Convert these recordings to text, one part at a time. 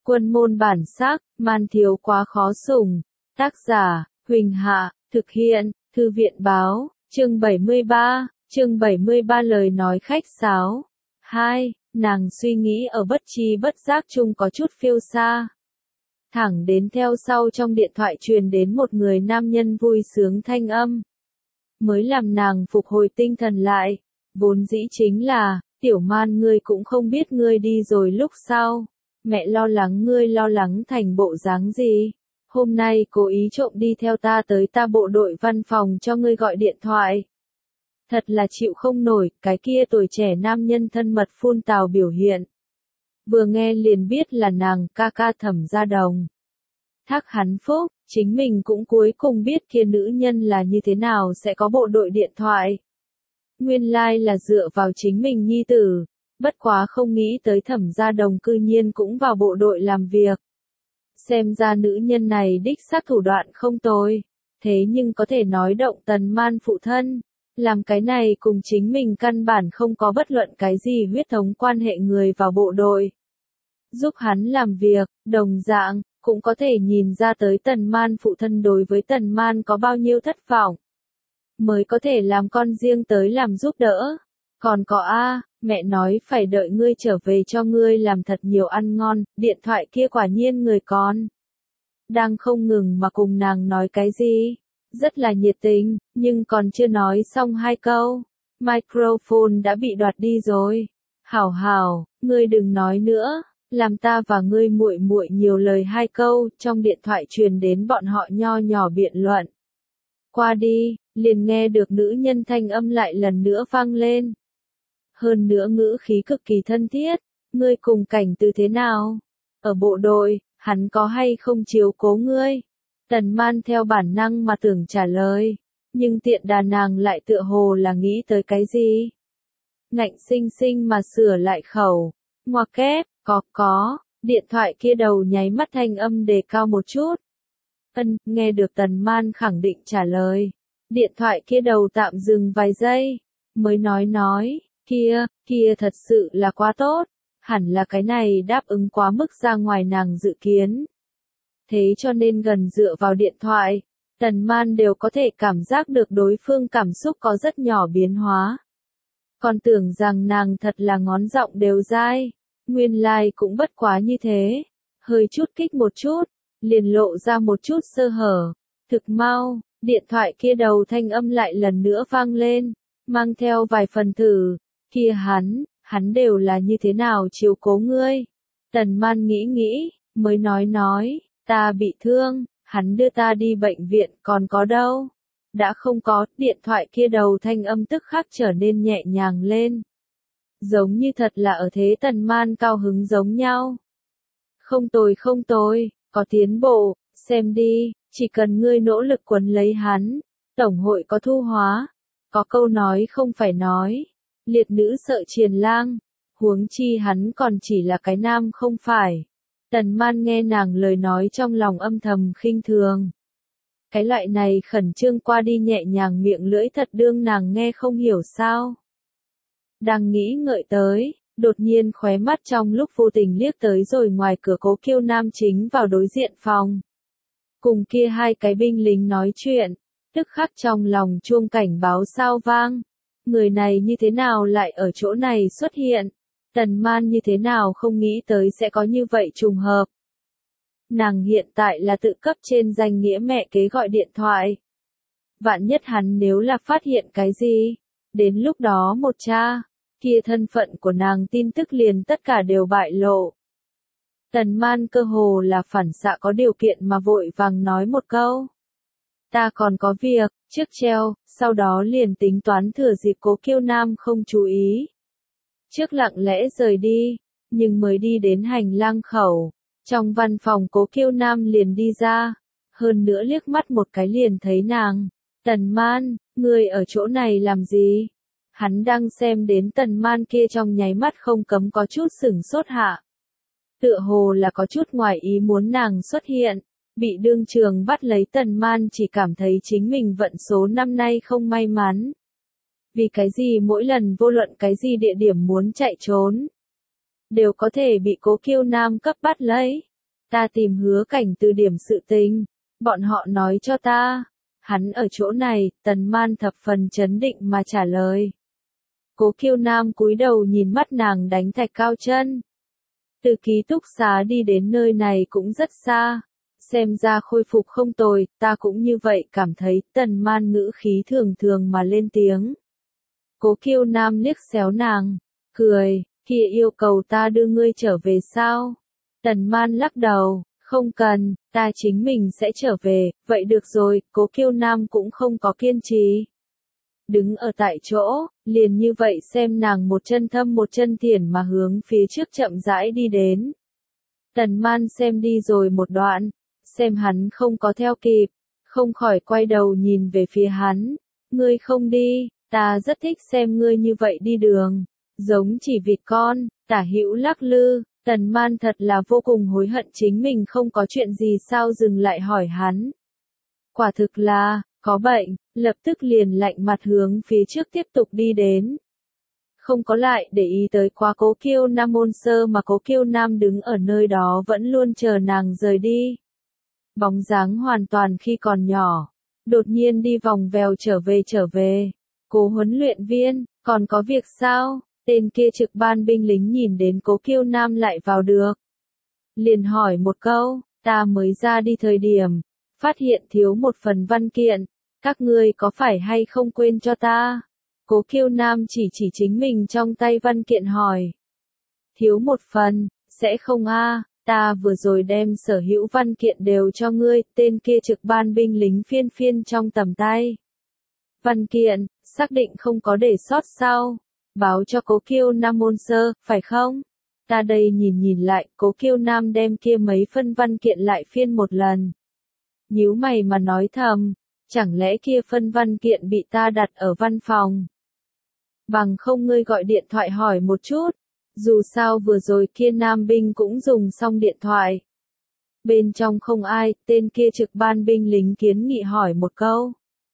Quân môn bản sắc, man thiếu quá khó sủng. Tác giả, Huỳnh Hạ, thực hiện, Thư viện báo, chương 73 lời nói khách sáo. 2. Nàng suy nghĩ ở bất tri bất giác chung có chút phiêu xa. Thẳng đến theo sau trong điện thoại truyền đến một người nam nhân vui sướng thanh âm. Mới làm nàng phục hồi tinh thần lại. Vốn dĩ chính là, tiểu man ngươi cũng không biết ngươi đi rồi lúc sau. Mẹ lo lắng ngươi lo lắng thành bộ dáng gì. Hôm nay cố ý trộm đi theo ta tới ta bộ đội văn phòng cho ngươi gọi điện thoại. Thật là chịu không nổi, cái kia tuổi trẻ nam nhân thân mật phun tào biểu hiện. Vừa nghe liền biết là nàng ca ca Thẩm Gia Đồng. Thác hắn phúc, chính mình cũng cuối cùng biết kia nữ nhân là như thế nào sẽ có bộ đội điện thoại. Nguyên lai là dựa vào chính mình nhi tử, bất quá không nghĩ tới Thẩm Gia Đồng cư nhiên cũng vào bộ đội làm việc. Xem ra nữ nhân này đích xác thủ đoạn không tồi, thế nhưng có thể nói động Tần Man phụ thân, làm cái này cùng chính mình căn bản không có bất luận cái gì huyết thống quan hệ người vào bộ đội. Giúp hắn làm việc, đồng dạng, cũng có thể nhìn ra tới Tần Man phụ thân đối với Tần Man có bao nhiêu thất vọng. Mới có thể làm con riêng tới làm giúp đỡ. Còn có mẹ nói phải đợi ngươi trở về cho ngươi làm thật nhiều ăn ngon, điện thoại kia quả nhiên người con. Đang không ngừng mà cùng nàng nói cái gì. Rất là nhiệt tình, nhưng còn chưa nói xong hai câu. Microphone đã bị đoạt đi rồi. Hảo hảo, ngươi đừng nói nữa. Làm ta và ngươi muội muội nhiều lời hai câu, trong điện thoại truyền đến bọn họ nho nhỏ biện luận. Qua đi, liền nghe được nữ nhân thanh âm lại lần nữa vang lên. Hơn nữa ngữ khí cực kỳ thân thiết, ngươi cùng Cảnh Từ thế nào? Ở bộ đội, hắn có hay không chiếu cố ngươi? Tần Man theo bản năng mà tưởng trả lời, nhưng tiện đà nàng lại tựa hồ là nghĩ tới cái gì? Ngạnh sinh sinh mà sửa lại khẩu, ngoặc kép, có, điện thoại kia đầu nháy mắt thanh âm đề cao một chút. Nghe được Tần Man khẳng định trả lời. Điện thoại kia đầu tạm dừng vài giây, mới nói, kia thật sự là quá tốt, hẳn là cái này đáp ứng quá mức ra ngoài nàng dự kiến. Thế cho nên gần dựa vào điện thoại, Tần Man đều có thể cảm giác được đối phương cảm xúc có rất nhỏ biến hóa. Còn tưởng rằng nàng thật là ngón giọng đều dai, nguyên lai cũng bất quá như thế, hơi chút kích một chút, liền lộ ra một chút sơ hở. Thực mau, điện thoại kia đầu thanh âm lại lần nữa vang lên, mang theo vài phần thử, kia hắn đều là như thế nào chiếu cố ngươi. Tần Man nghĩ, mới nói, ta bị thương, hắn đưa ta đi bệnh viện còn có đâu. Đã không có, điện thoại kia đầu thanh âm tức khắc trở nên nhẹ nhàng lên. Giống như thật là ở thế Tần Man cao hứng giống nhau. Không tồi, có tiến bộ, xem đi, chỉ cần ngươi nỗ lực quấn lấy hắn, tổng hội có thu hóa. Có câu nói không phải nói, liệt nữ sợ triền lang, huống chi hắn còn chỉ là cái nam không phải. Tần Man nghe nàng lời nói trong lòng âm thầm khinh thường. Cái loại này khẩn trương qua đi nhẹ nhàng miệng lưỡi thật đương nàng nghe không hiểu sao. Đang nghĩ ngợi tới, đột nhiên khóe mắt trong lúc vô tình liếc tới rồi ngoài cửa Cố Kiêu Nam chính vào đối diện phòng. Cùng kia hai cái binh lính nói chuyện, tức khắc trong lòng chuông cảnh báo sao vang. Người này như thế nào lại ở chỗ này xuất hiện? Tần Man như thế nào không nghĩ tới sẽ có như vậy trùng hợp. Nàng hiện tại là tự cấp trên danh nghĩa mẹ kế gọi điện thoại. Vạn nhất hắn nếu là phát hiện cái gì, đến lúc đó một cha, kia thân phận của nàng tin tức liền tất cả đều bại lộ. Tần Man cơ hồ là phản xạ có điều kiện mà vội vàng nói một câu. Ta còn có việc, trước treo, sau đó liền tính toán thừa dịp Cố Kiêu Nam không chú ý. Trước lặng lẽ rời đi, nhưng mới đi đến hành lang khẩu, trong văn phòng Cố Kiêu Nam liền đi ra, hơn nữa liếc mắt một cái liền thấy nàng. Tần Man, ngươi ở chỗ này làm gì? Hắn đang xem đến Tần Man kia trong nháy mắt không cấm có chút sửng sốt hạ. Tựa hồ là có chút ngoài ý muốn nàng xuất hiện, bị đương trường bắt lấy Tần Man chỉ cảm thấy chính mình vận số năm nay không may mắn. Vì cái gì mỗi lần vô luận cái gì địa điểm muốn chạy trốn, đều có thể bị Cố Kiêu Nam cấp bắt lấy. Ta tìm Hứa Cảnh từ điểm sự tình, bọn họ nói cho ta. Hắn ở chỗ này, Tần Man thập phần chấn định mà trả lời. Cố Kiêu Nam cúi đầu nhìn mắt nàng đánh thạch cao chân. Từ ký túc xá đi đến nơi này cũng rất xa. Xem ra khôi phục không tồi, ta cũng như vậy cảm thấy. Tần Man ngữ khí thường thường mà lên tiếng. Cố Kiêu Nam liếc xéo nàng, cười, kia yêu cầu ta đưa ngươi trở về sao? Tần Man lắc đầu, không cần, ta chính mình sẽ trở về, vậy được rồi. Cố Kiêu Nam cũng không có kiên trì. Đứng ở tại chỗ, liền như vậy xem nàng một chân thâm một chân thiển mà hướng phía trước chậm rãi đi đến. Tần Man xem đi rồi một đoạn, xem hắn không có theo kịp, không khỏi quay đầu nhìn về phía hắn. Ngươi không đi, ta rất thích xem ngươi như vậy đi đường, giống chỉ vịt con, tả hữu lắc lư. Tần Man thật là vô cùng hối hận chính mình không có chuyện gì sao dừng lại hỏi hắn. Quả thực là, có bệnh, lập tức liền lạnh mặt hướng phía trước tiếp tục đi đến. Không có lại để ý tới quá Cố Kiêu Nam môn sơ mà Cố Kiêu Nam đứng ở nơi đó vẫn luôn chờ nàng rời đi. Bóng dáng hoàn toàn khi còn nhỏ, đột nhiên đi vòng vèo trở về. Cố huấn luyện viên, còn có việc sao? Tên kia trực ban binh lính nhìn đến Cố Kiêu Nam lại vào được. Liền hỏi một câu, ta mới ra đi thời điểm, phát hiện thiếu một phần văn kiện, các ngươi có phải hay không quên cho ta? Cố Kiêu Nam chỉ chính mình trong tay văn kiện hỏi. Thiếu một phần, sẽ không a? Ta vừa rồi đem sở hữu văn kiện đều cho ngươi. Tên kia trực ban binh lính phiên trong tầm tay. Văn kiện, xác định không có để sót sao? Báo cho Cố Kiêu Nam môn sơ, phải không? Ta đây nhìn lại, Cố Kiêu Nam đem kia mấy phân văn kiện lại phiên một lần. Nhíu mày mà nói thầm, chẳng lẽ kia phân văn kiện bị ta đặt ở văn phòng? Bằng không ngươi gọi điện thoại hỏi một chút, dù sao vừa rồi kia nam binh cũng dùng xong điện thoại. Bên trong không ai, tên kia trực ban binh lính kiến nghị hỏi một câu.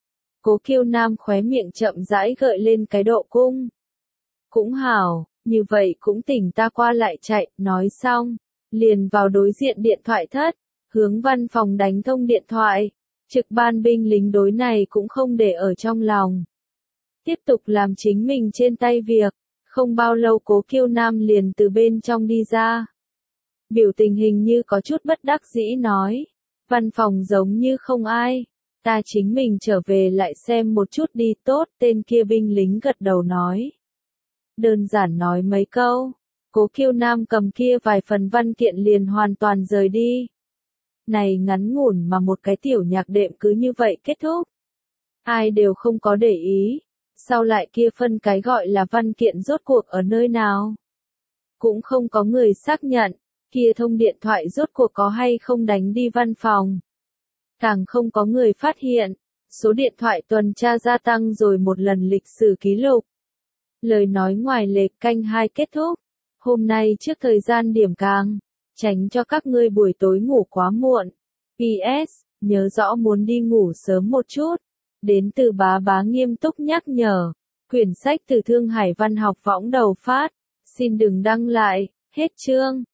Cố Kiêu Nam khóe miệng chậm rãi gợi lên cái độ cung. Cũng hảo, như vậy cũng tỉnh ta qua lại chạy, nói xong, liền vào đối diện điện thoại thất, hướng văn phòng đánh thông điện thoại. Trực ban binh lính đối này cũng không để ở trong lòng. Tiếp tục làm chính mình trên tay việc, không bao lâu Cố Kiêu Nam liền từ bên trong đi ra. Biểu tình hình như có chút bất đắc dĩ nói, văn phòng giống như không ai, ta chính mình trở về lại xem một chút đi. Tốt, tên kia binh lính gật đầu nói. Đơn giản nói mấy câu, Cố Kiêu Nam cầm kia vài phần văn kiện liền hoàn toàn rời đi. Này ngắn ngủn mà một cái tiểu nhạc đệm cứ như vậy kết thúc. Ai đều không có để ý. Sau lại kia phân cái gọi là văn kiện rốt cuộc ở nơi nào? Cũng không có người xác nhận, kia thông điện thoại rốt cuộc có hay không đánh đi văn phòng. Càng không có người phát hiện, số điện thoại tuần tra gia tăng rồi một lần lịch sử ký lục. Lời nói ngoài lệch canh 2 kết thúc. Hôm nay trước thời gian điểm càng, tránh cho các ngươi buổi tối ngủ quá muộn. PS, nhớ rõ muốn đi ngủ sớm một chút. Đến từ bá nghiêm túc nhắc nhở. Quyển sách từ Thương Hải Văn học võng đầu phát. Xin đừng đăng lại. Hết chương.